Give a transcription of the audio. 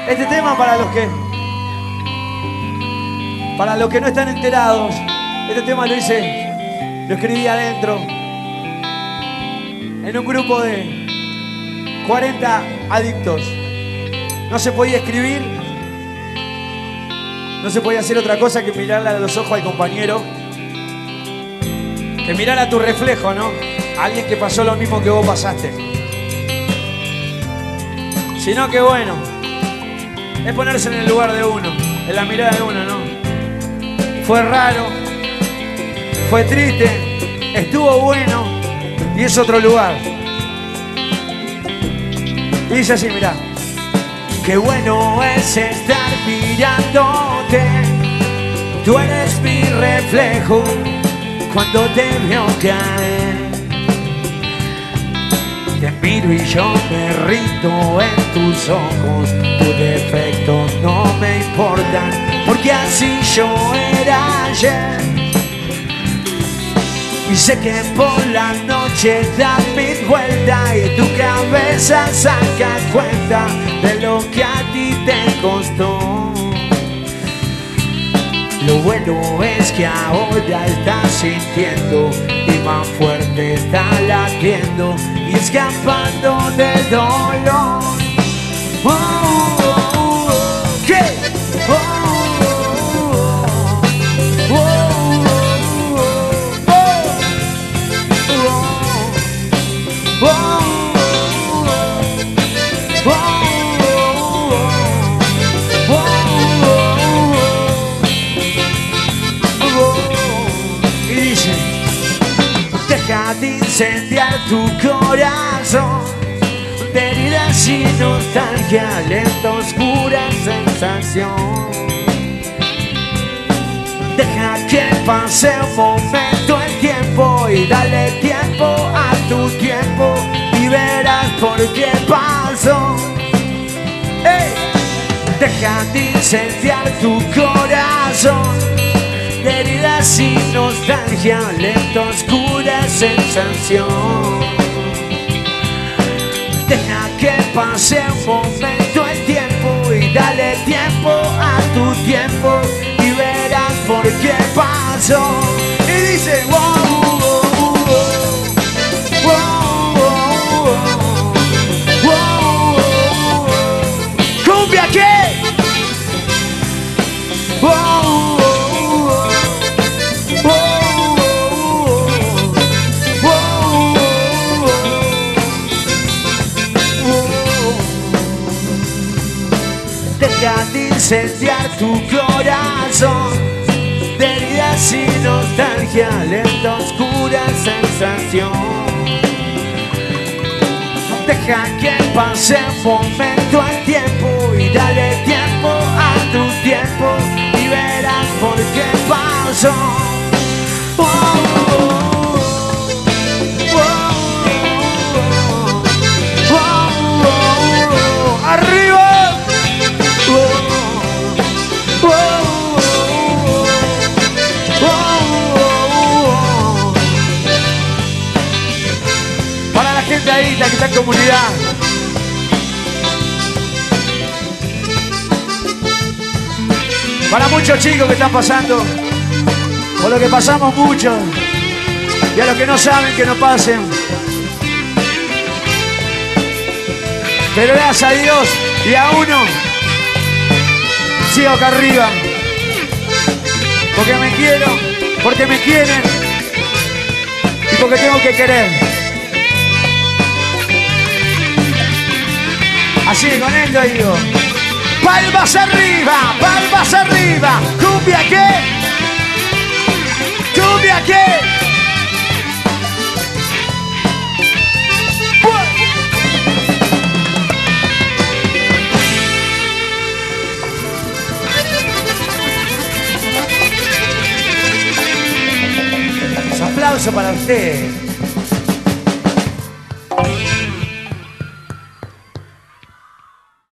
Este tema para los que no están enterados, este tema lo escribí adentro en un grupo de 40 adictos. No se podía escribir, no se podía hacer otra cosa que mirarle a los ojos al compañero, que mirar a tu reflejo, ¿no? Alguien que pasó lo mismo que vos pasaste. Sino que bueno, es ponerse en el lugar de uno, en la mirada de uno, ¿no? Fue raro, fue triste, estuvo bueno y es otro lugar. Y dice así, mirá. Qué bueno es estar mirándote, tú eres mi reflejo cuando te veo caer. Te miro y yo me rindo en tus ojos, tus defectos no me importan, porque así yo era ayer. Y sé que por la noche das mil vueltas y tu cabeza saca cuenta de lo que a ti te costó. Lo bueno es que ahora estás sintiendo y más fuerte está latiendo y escapando del dolor. Oh, oh, oh, ¿qué? Oh, oh, oh, oh, deja de incendiar tu corazón de heridas y nostalgia, lenta, oscura sensación. Deja que pase un momento el tiempo y dale tiempo a tu tiempo y verás por qué pasó. ¡Hey! Deja de incendiar tu corazón de heridas y nostalgia, lenta, oscura sensación. Deja que pase un momento el tiempo y dale tiempo a tu tiempo y verás por qué pasó. Y dice, wow, wow, wow, wow, wow, ¿cumbia qué? Wow. Deja de incendiar tu corazón de heridas y nostalgia, lenta, oscura sensación. Deja que pase un momento el tiempo y dale tiempo a tu tiempo y verás por qué pasó. Oh, oh, oh, oh, oh, oh, arriba. Para la gente ahí, la que está en comunidad. Para muchos chicos que están pasando por lo que pasamos muchos y a los que no saben que no pasen. Pero gracias a Dios y a uno sigo acá arriba porque me quiero, porque me quieren y porque tengo que querer. Así que con esto digo, palmas arriba, cumbia qué, cumbia qué. Aplauso para usted.